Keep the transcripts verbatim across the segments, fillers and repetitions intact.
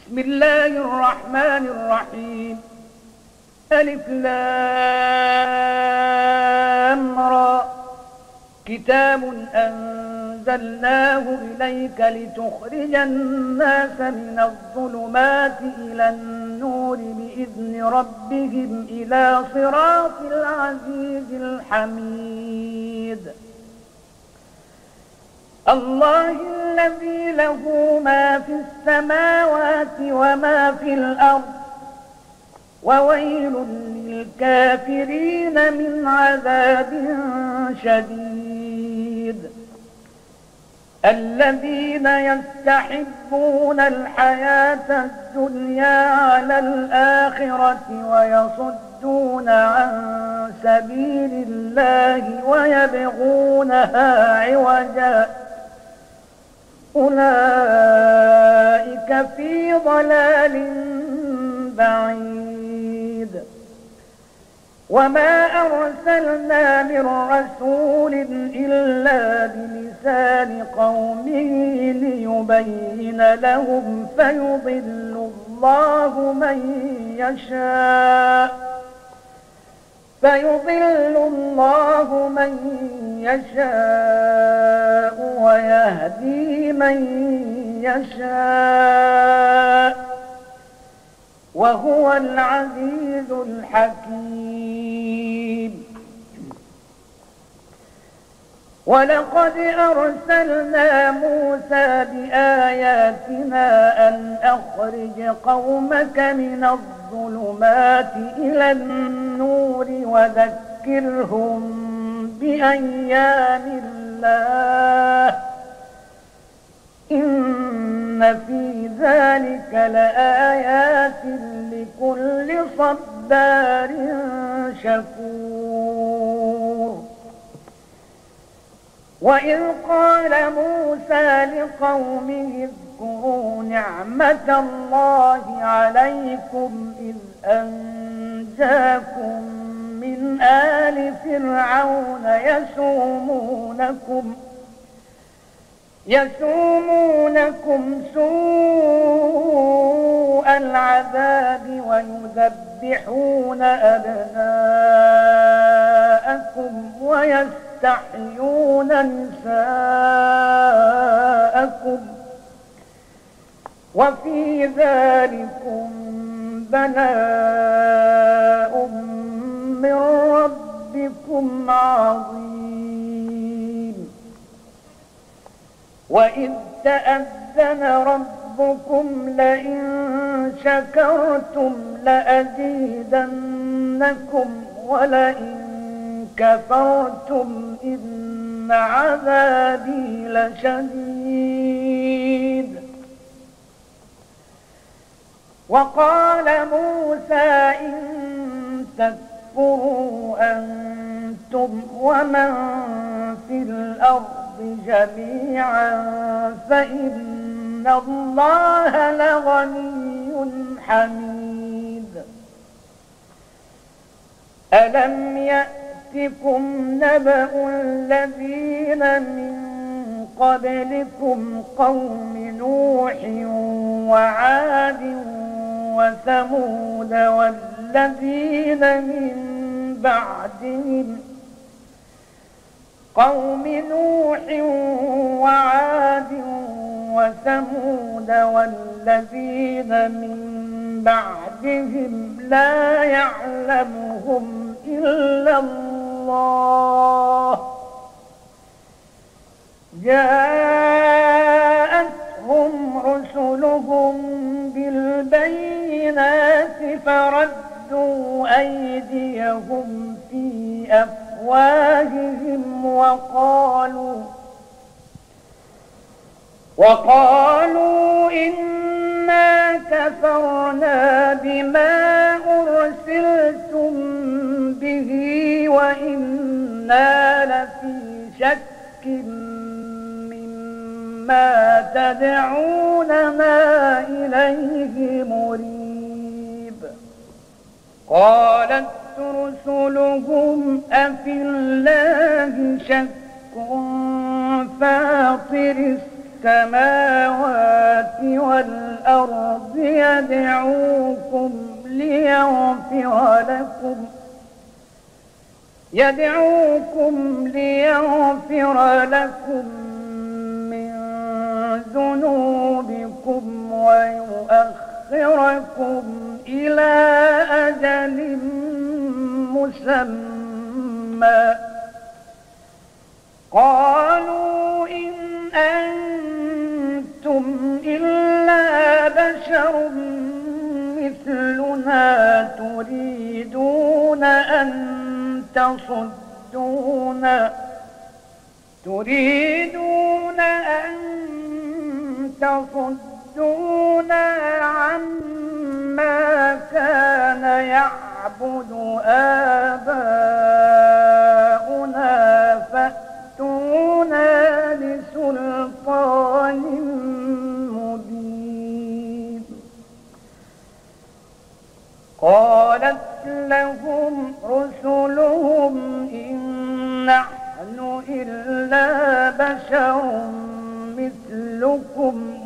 بسم الله الرحمن الرحيم. ألف لام را. كتاب أنزلناه إليك لتخرج الناس من الظلمات إلى النور بإذن ربهم إلى صراط العزيز الحميد. الله الذي له ما في السماوات وما في الأرض وويل للكافرين من عذاب شديد. الذين يستحبون الحياة الدنيا على الآخرة ويصدون عن سبيل الله ويبغونها عوجا أولئك في ضلال بعيد. وما أرسلنا من رسول إلا بلسان قومه ليبين لهم فيضل الله من يشاء فيضل الله من يشاء ويهدي من يشاء وهو العزيز الحكيم. ولقد أرسلنا موسى بآياتنا أن أخرج قومك من الظلمات إلى النور وذكرهم بأيام الله إن في ذلك لآيات لكل صبار شكور. وإذ قال موسى لقومه اذكروا نعمة الله عليكم إذ أنجاكم من آل فرعون يسومونكم يسومونكم سوء العذاب ويذبحون أبناءكم ويستحيون نساءكم وفي ذلكم بلاء من ربكم عظيم. وإذ تأذن ربكم لئن شكرتم لأزيدنكم ولئن كفرتم إن عذابي لشديد. وقال موسى إن تكفروا أنتم ومن في الأرض جميعا فإن الله لغني حميد. ألم يأتكم نبأ الذين من قبلكم قوم نوح وعاد وثمود والذين من بعدهم قوم نوح وعاد وثمود والذين من بعدهم لا يعلمهم إلا الله جاءتهم رسلهم بالبينات فردوا أيديهم في أفواههم وقالوا وقالوا إنا كفرنا بما أرسلتم به وإنا لفي شك مما تدعوننا إليه مريب. قالت رسلهم أفي الله شك فاطر السماوات والأرض الأرض يدعوكم ليغفر لكم يدعوكم ليغفر لكم من ذنوبكم ويؤخركم إلى أجل مسمى. قالوا إن أنتم إلا بشر مثلنا تريدون أن تصدونا تريدون أن تصدونا عما كان يعبد آباؤنا فأتونا بسلطان مبين. قالت لهم رسلهم إن نحن إلا بشر مثلكم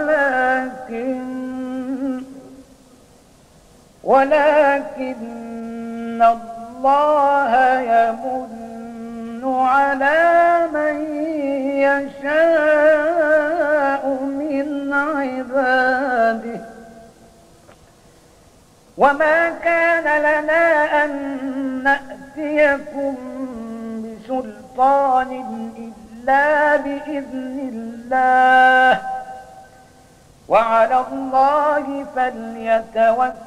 ولكن ولكن الله يمن على من يشاء من عباده وما كان لنا أن نأتيكم بسلطان إلا بإذن الله وعلى الله فليتوكل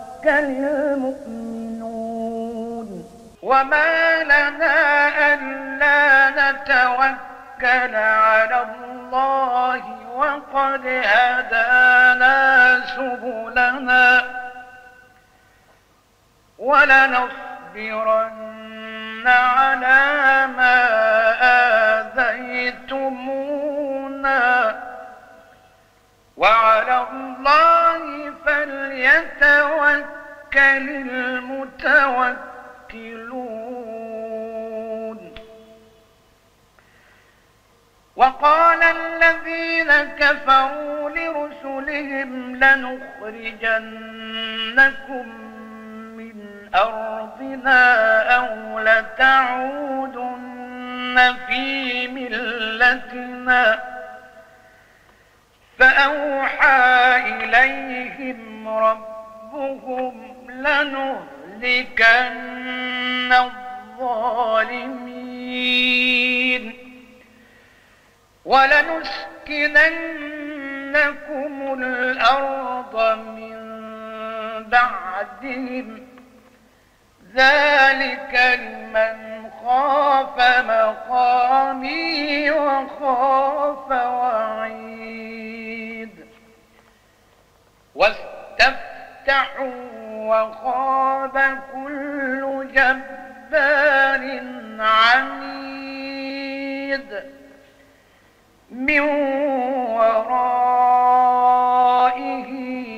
المؤمنون. وما لنا ألا نتوكل على الله وقد هدانا سبلنا ولنصبرن على ما آذيتمونا وعلى الله فليتوكل المتوكلون. وقال الذين كفروا لرسلهم لنخرجنكم من أرضنا أو لتعودن في ملتنا فأوحى إليهم ربهم لنهلكن الظالمين ولنسكننكم الأرض من بعدهم ذلك لمن خاف مقامي وخاف وعيد. واستفتحوا وخاب كل جبار عنيد من ورائه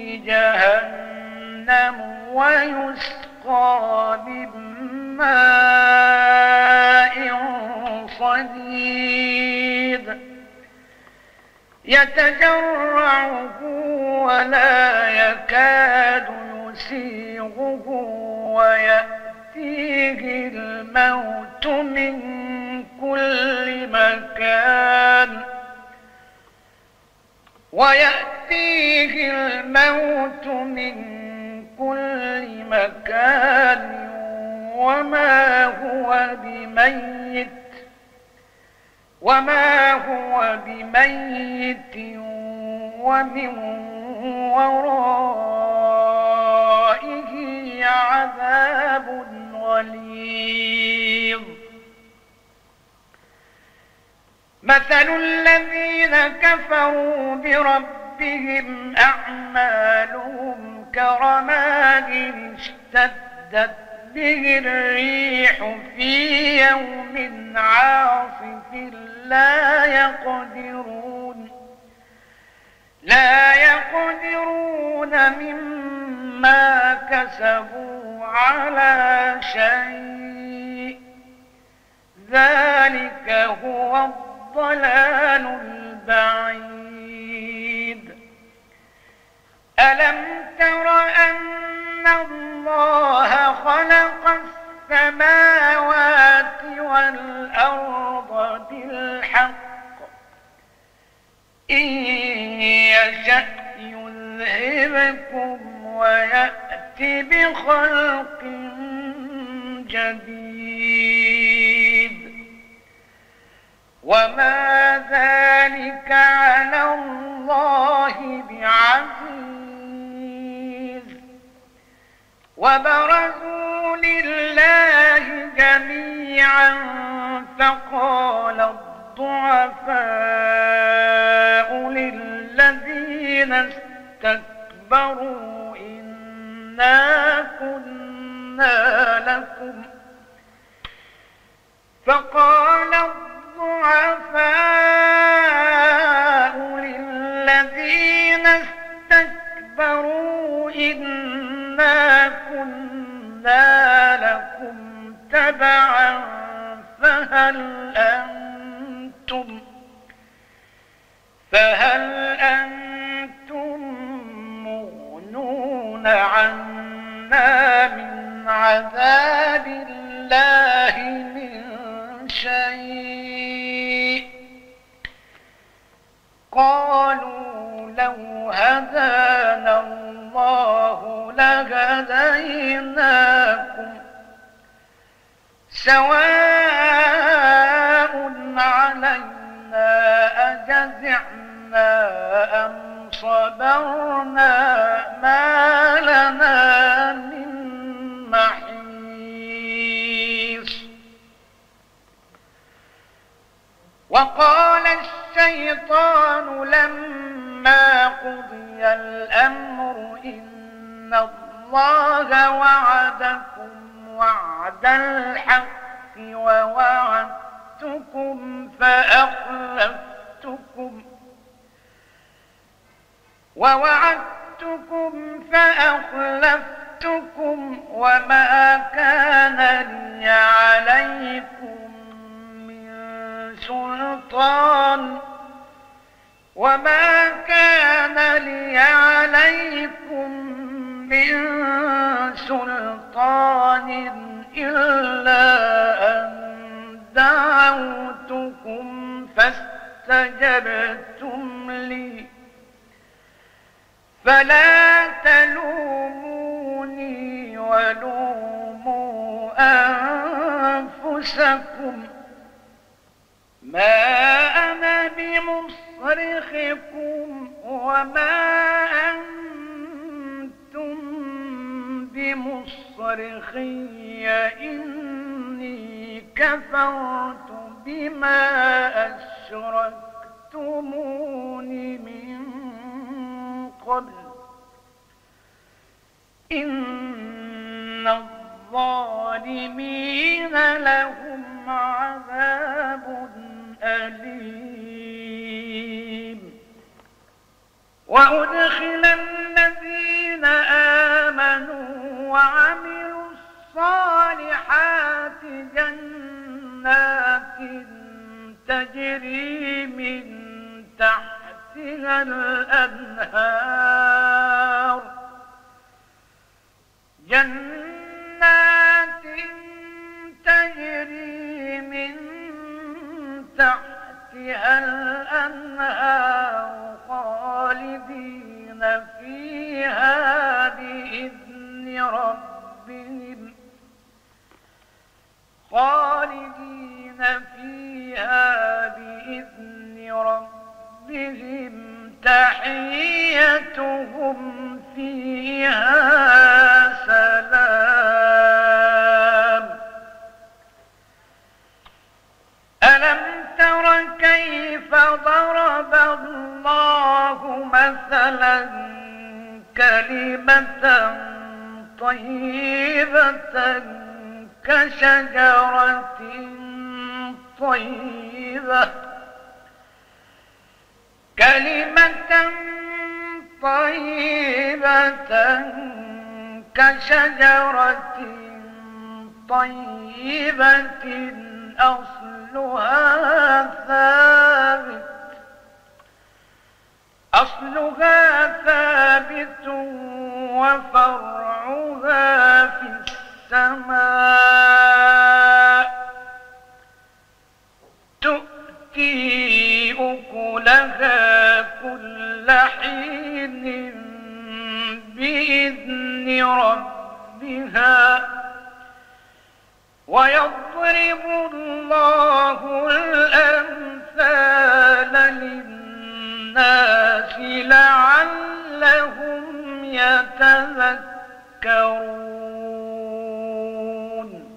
جهنم ويسقى من ماء صديد يتجرعه ولا يكاد يسيغه ويأتيه الموت من كل مكان ويأتيه الموت من كل مكان وما هو بميت وما هو بميت ومن ورائه عذاب غليظ. مثل الذين كفروا بربهم أعمالهم كرماد اشتدت به الريح في يوم عاصف لا يقدرون لا يقدرون مما كسبوا على شيء ذلك هو الضلال البعيد. ألم تر أن الله خلق السماوات والأرض بالحق إن يشأ يذهبكم ويأتي بخلق جديد وما ذلك على الله بعزيز وبرزوا لله جميعا فقال الضعفاء للذين استكبروا إنا كنا لكم فقال الضعفاء للذين استكبروا إنا كنا لكم تبعا فهل أنتم فهل أنتم مغنون عنا من عذاب الله من شيء قالوا لو هدانا الله لهديناكم سواء علينا أجزعنا أم صبرنا ما لنا من محيص وقال الشيطان لما قضي الأمر إن الله وعدكم وعد الحق ووعدتكم فأخلفتكم ووعدتكم فأخلفتكم وما كان لي عليكم من سلطان وما كان لي عليكم من سلطان إلا أن دعوتكم فاستجبتم لي فلا تلوموني ولوموا أنفسكم ما أنا بمصرخكم وما أنتم بمصرخي إني كفرت بما أشركتمون من قبل إن الظالمين لهم عذاب أليم وأدخل الذين آمنوا وعملوا الصالحات جنات تجري من تحتها الأنهار جنات تجري من تحتها الأنهار خالدين فيها بإذن ربهم خالدين فيها بإذن ربهم تحيتهم فيها سلام ألم تر كيف ضرب الله مثلا كلمة طيبة كشجرة طيبة كلمة طيبة كشجرة طيبة أصلها ثابت أصلها ثابت وفرعها في السماء تؤتي أكلها كل حين بإذن ربها ويضرب الله الأمثال للناس لعلهم يتذكرون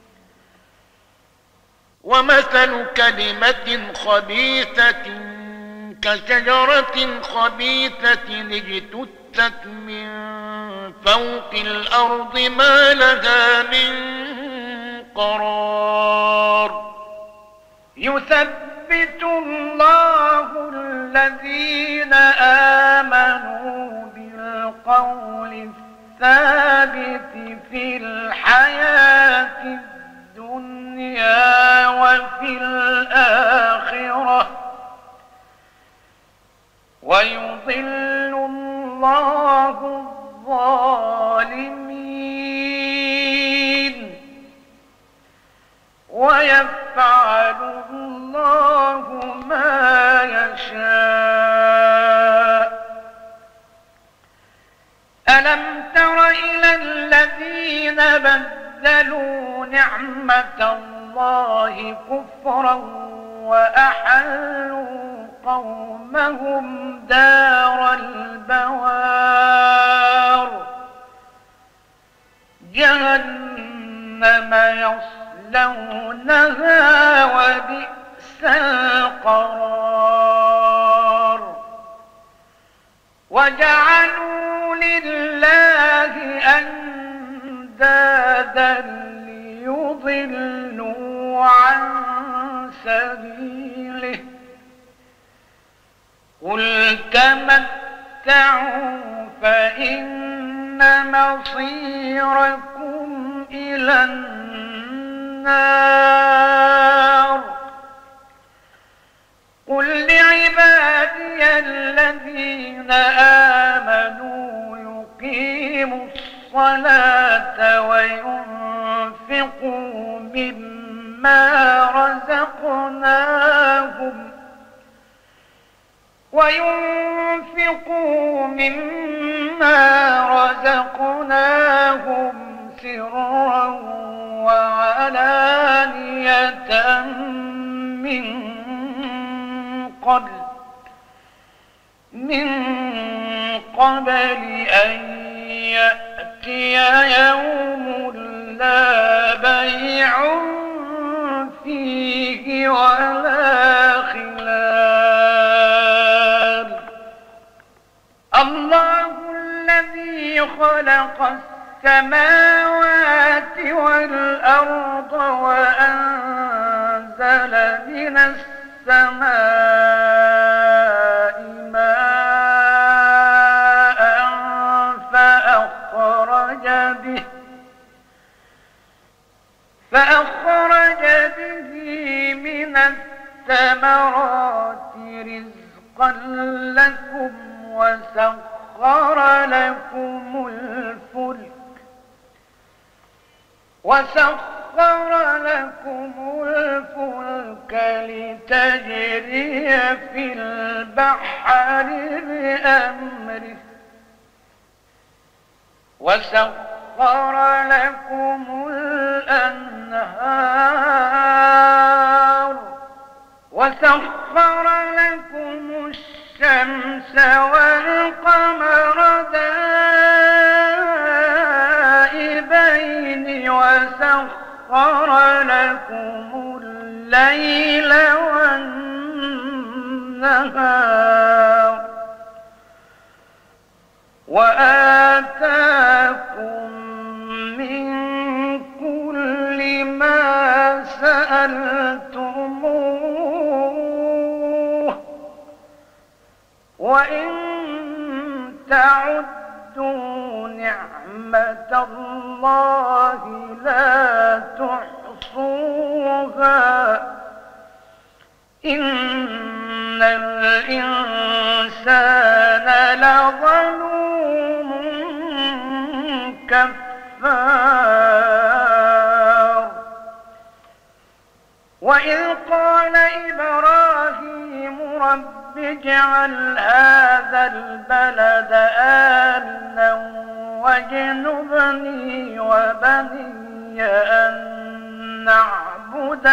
ومثل كلمة خبيثة كشجرة خبيثة اجتثت من فوق الأرض ما لها من قرار يثبت الله الذين آمنوا بالقول الثابت في الحياة الدنيا وفي الآخرة ويضل الله الظالمين ويفعل الله ما يشاء ألم تر إلى الذين بدلوا نعمة الله كفرا وأحلوا قومهم دار البوار جهنم يصلونها وبئس القرار وجعلوا لله أندادا ليضلوا عن سبيله قل تمتعوا فإن مصيركم إلى النار قل لعبادي الذين آمنوا يقيموا الصلاة وينفقوا مما رزقناهم وينفقوا مما رزقناهم سرا وعلانية من قبل من قبل أن يأتي يوم لا بيع فيه ولا خلال الله الذي خلق السماوات والأرض وأنزل من السماء ماء فأخرج به فأخرج به من الثمرات رزقا لكم وسخر لكم الفلك وسخر لكم الفلك لتجري في البحر بأمره وسخر لكم الأنهار وسخر لكم الشمس والقمر دائبين وسخر لكم الليل والنهار وآتاكم من كل ما سألتموه وإن تعدوا نعمة الله لا تحصوها إن الإنسان لظلوم كفار. وإذ قال إبراهيم رب اجعل هذا البلد آمنا واجنبني وبني أن نعبد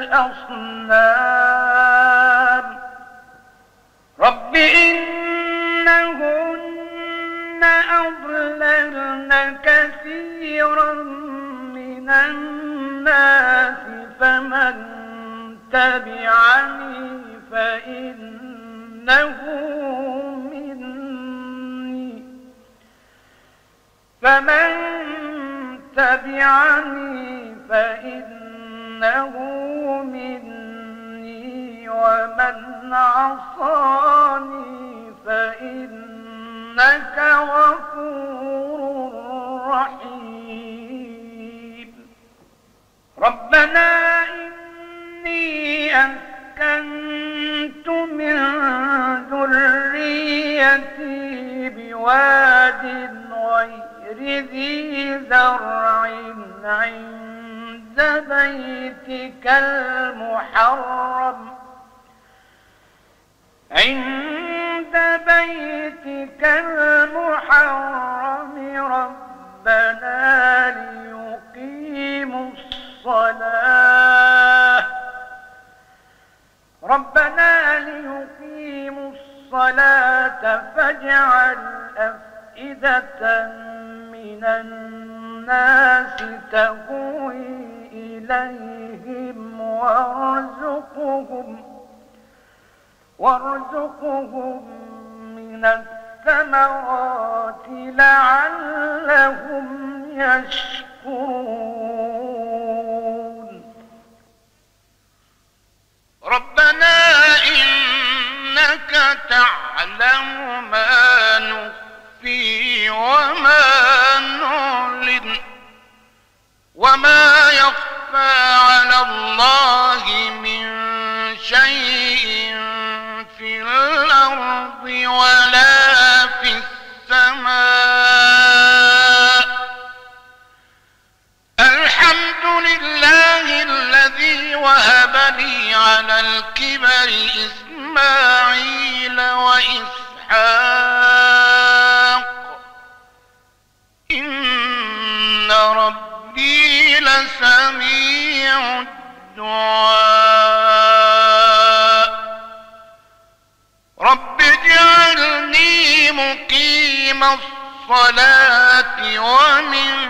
الأصنام رب إنهن أضللن كثيرا من الناس فمن تبعني فإنه مني فمن تبعني فإنه مني ومن عصاني فإنك غفور رحيم. ربنا إني أسكنت من ذريتي بواد غير ذي زرع عند بيتك المحرم عند بيتك المحرم ربنا ليقيموا الصلاة ربنا ليقيموا الصلاة فاجعل أفئدة من الناس تهوي إليهم وارزقهم وارزقهم من الثمرات لعلهم يشكرون. ربنا إنك تعلم ما نخفي وما نعلن وما يخفى على الله من شيء في الأرض ولا في السماء. الحمد لله الذي وهب لي على الكبر إسماعيل وإسحاق إن ربي لسميع الدعاء. رب اجعلني مقيم الصلاة ومن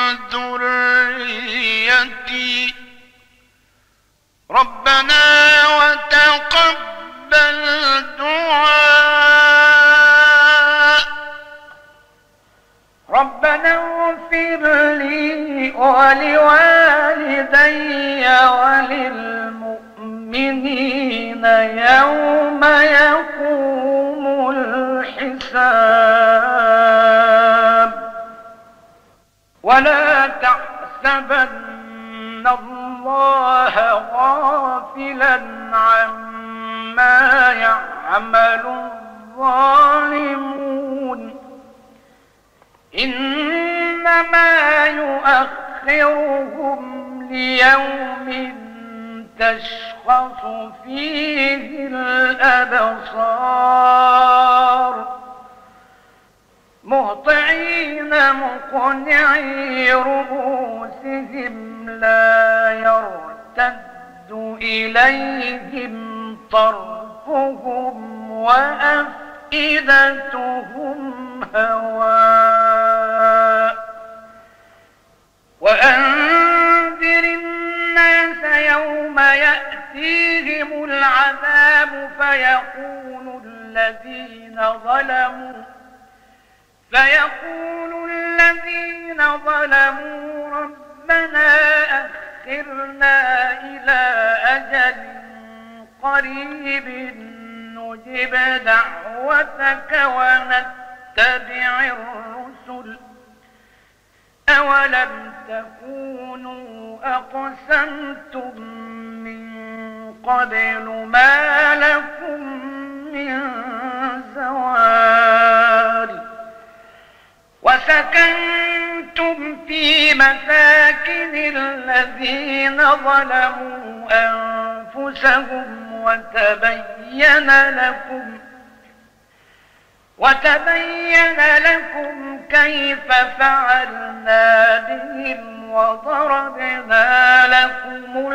ذريتي ربنا وتقبل دعاء. ربنا اغفر لي ولوالدي وللمؤمنين يوم يقوم الحساب. ولا تحسبن الله غافلا عما يعمل الظالمون إنما يؤخرهم ليوم تشخص فيه الأبصار مهطعين مقنعي رؤوسهم لا يرتد إليهم طرفهم وأفئدتهم هواء. وأنذر الناس يوم يأتيهم العذاب فيقول الذين ظلموا فيقول الذين ظلموا ربنا أخرنا إلى أجل قريب نجب دعوتك ونتبع الرسل أولم تكونوا أقسمتم من قبل ما لكم من زوال وسكنتم في مساكن الذين ظلموا أنفسهم وتبين لكم وتبين لكم كيف فعلنا بهم وضربنا لكم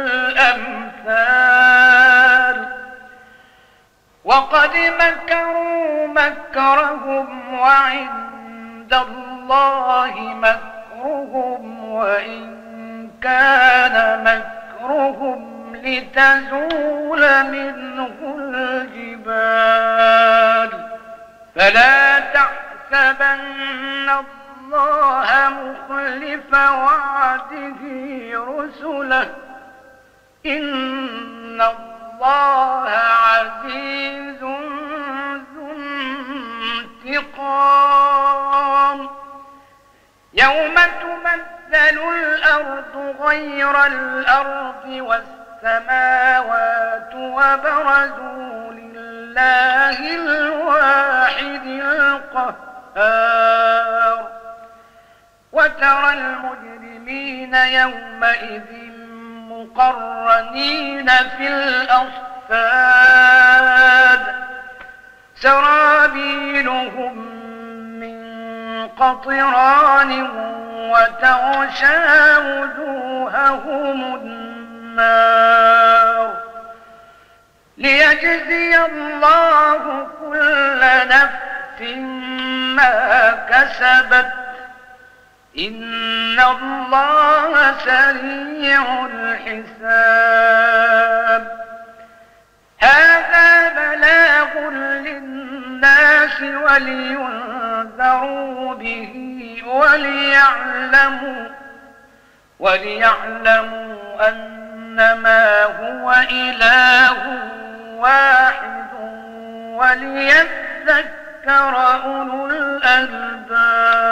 الأمثال وقد مكروا مكرهم وعند الله مكرهم وإن كان مكرهم لتزول منه الجبال فلا تحسبن الله مخلف وعده رسله إن الله عزيز ذو انتقام يوم تبدل الأرض غير الأرض والسماوات وبرزوا لله الواحد القهار وترى المجرمين يومئذ مقرنين في الأصفاد سرابيلهم من قطران وتغشى وجوههم النار ليجزي الله كل نفس ما كسبت إن الله سريع الحساب هذا بلاغ للناس ولينذروا به وليعلموا وليعلموا أنما هو إله واحد وليذكر أولو الألباب